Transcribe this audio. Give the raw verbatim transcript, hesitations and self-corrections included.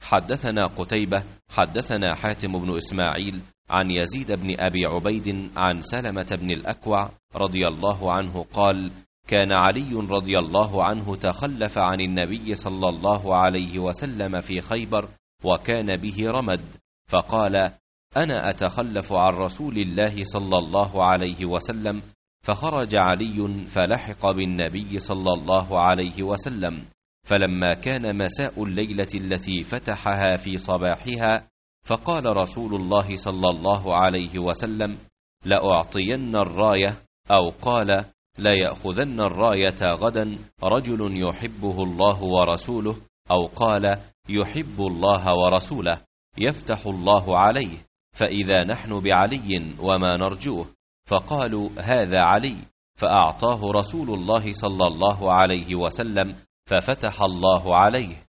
حدثنا قتيبة حدثنا حاتم بن إسماعيل عن يزيد بن أبي عبيد عن سلمة بن الأكوع رضي الله عنه قال: كان علي رضي الله عنه تخلف عن النبي صلى الله عليه وسلم في خيبر وكان به رمد، فقال: أنا أتخلف عن رسول الله صلى الله عليه وسلم. فخرج علي فلحق بالنبي صلى الله عليه وسلم، فلما كان مساء الليلة التي فتحها في صباحها، فقال رسول الله صلى الله عليه وسلم: لأعطين الراية، أو قال: لا يأخذن الراية غدا رجل يحبه الله ورسوله، أو قال: يحب الله ورسوله، يفتح الله عليه، فإذا نحن بعلي وما نرجوه. فقالوا: هذا علي، فأعطاه رسول الله صلى الله عليه وسلم، ففتح الله عليه.